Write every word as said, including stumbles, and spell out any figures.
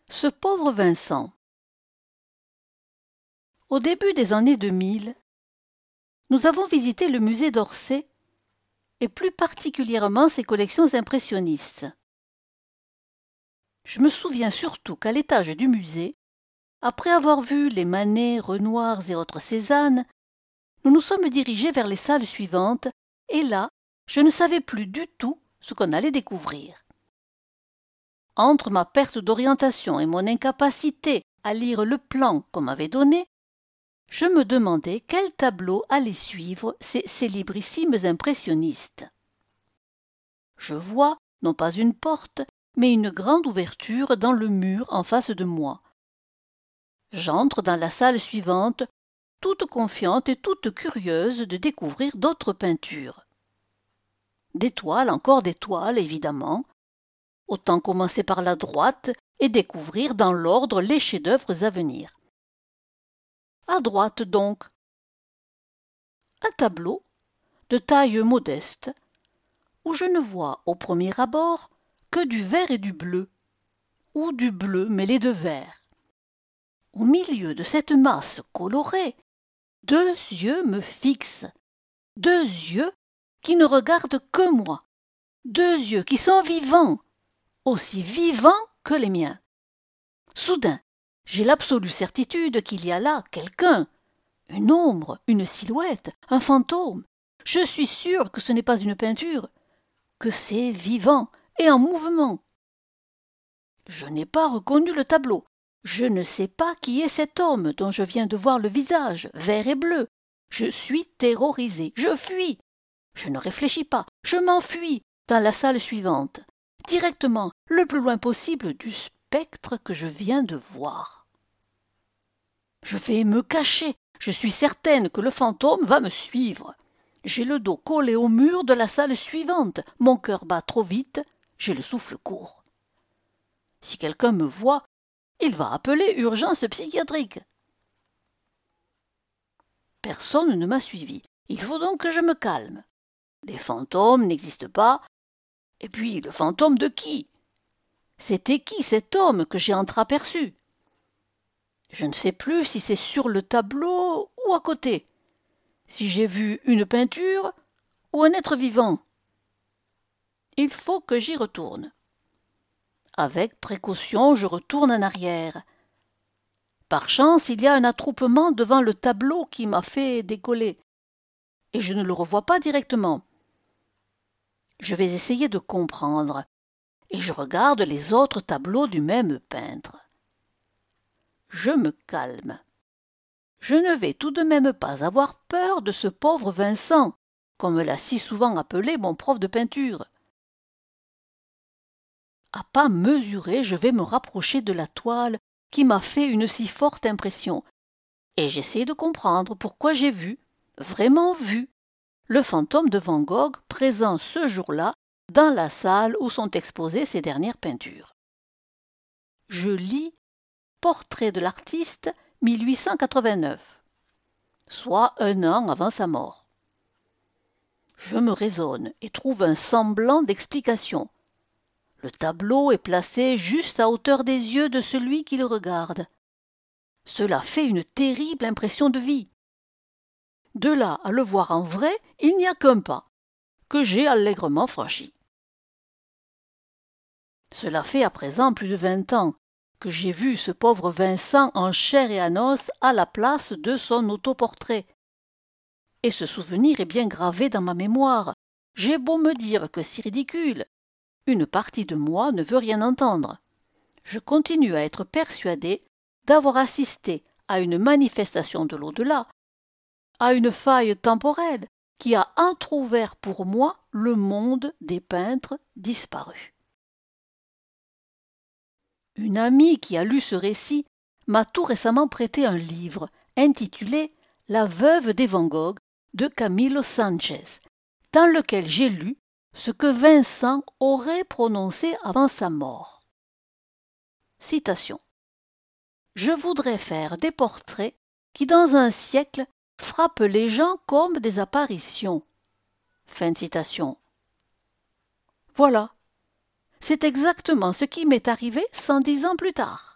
Ce pauvre Vincent. Au début des années deux mille, nous avons visité le musée d'Orsay et plus particulièrement ses collections impressionnistes. Je me souviens surtout qu'à l'étage du musée, après avoir vu les Manet, Renoirs et autres Cézanne, nous nous sommes dirigés vers les salles suivantes et là, je ne savais plus du tout ce qu'on allait découvrir. Entre ma perte d'orientation et mon incapacité à lire le plan qu'on m'avait donné, je me demandais quel tableau allait suivre ces célébrissimes impressionnistes. Je vois, non pas une porte, mais une grande ouverture dans le mur en face de moi. J'entre dans la salle suivante, toute confiante et toute curieuse de découvrir d'autres peintures. Des toiles, encore des toiles, évidemment. Autant commencer par la droite et découvrir dans l'ordre les chefs-d'œuvre à venir. À droite donc, un tableau de taille modeste, où je ne vois au premier abord que du vert et du bleu, ou du bleu mêlé de vert. Au milieu de cette masse colorée, deux yeux me fixent, deux yeux qui ne regardent que moi, deux yeux qui sont vivants, aussi vivants que les miens. Soudain, j'ai l'absolue certitude qu'il y a là quelqu'un, une ombre, une silhouette, un fantôme. Je suis sûr que ce n'est pas une peinture, que c'est vivant et en mouvement. Je n'ai pas reconnu le tableau. Je ne sais pas qui est cet homme dont je viens de voir le visage, vert et bleu. Je suis terrorisé, je fuis. Je ne réfléchis pas, je m'enfuis dans la salle suivante, directement, le plus loin possible du spectre que je viens de voir. Je vais me cacher, je suis certaine que le fantôme va me suivre. J'ai le dos collé au mur de la salle suivante, mon cœur bat trop vite, j'ai le souffle court. Si quelqu'un me voit, il va appeler urgence psychiatrique. Personne ne m'a suivi. Il faut donc que je me calme. Les fantômes n'existent pas. Et puis, le fantôme de qui? C'était qui cet homme que j'ai entreaperçu? Je ne sais plus si c'est sur le tableau ou à côté, si j'ai vu une peinture ou un être vivant. Il faut que j'y retourne. Avec précaution, je retourne en arrière. Par chance, il y a un attroupement devant le tableau qui m'a fait décoller, et je ne le revois pas directement. Je vais essayer de comprendre, et je regarde les autres tableaux du même peintre. Je me calme. Je ne vais tout de même pas avoir peur de ce pauvre Vincent, comme l'a si souvent appelé mon prof de peinture. À pas mesurés, je vais me rapprocher de la toile qui m'a fait une si forte impression, et j'essaie de comprendre pourquoi j'ai vu, vraiment vu, le fantôme de Van Gogh présent ce jour-là dans la salle où sont exposées ses dernières peintures. Je lis Portrait de l'artiste mille huit cent quatre-vingt-neuf, soit un an avant sa mort. Je me raisonne et trouve un semblant d'explication. Le tableau est placé juste à hauteur des yeux de celui qui le regarde. Cela fait une terrible impression de vie. De là à le voir en vrai, il n'y a qu'un pas, que j'ai allègrement franchi. Cela fait à présent plus de vingt ans que j'ai vu ce pauvre Vincent en chair et en os à la place de son autoportrait. Et ce souvenir est bien gravé dans ma mémoire. J'ai beau me dire que c'est ridicule, une partie de moi ne veut rien entendre. Je continue à être persuadé d'avoir assisté à une manifestation de l'au-delà, à une faille temporelle qui a entr'ouvert pour moi le monde des peintres disparus. Une amie qui a lu ce récit m'a tout récemment prêté un livre intitulé « La veuve des Van Gogh » de Camilo Sanchez, dans lequel j'ai lu ce que Vincent aurait prononcé avant sa mort. Citation. « Je voudrais faire des portraits qui, dans un siècle, frappent les gens comme des apparitions. » Fin de citation. Voilà. C'est exactement ce qui m'est arrivé cent dix ans plus tard.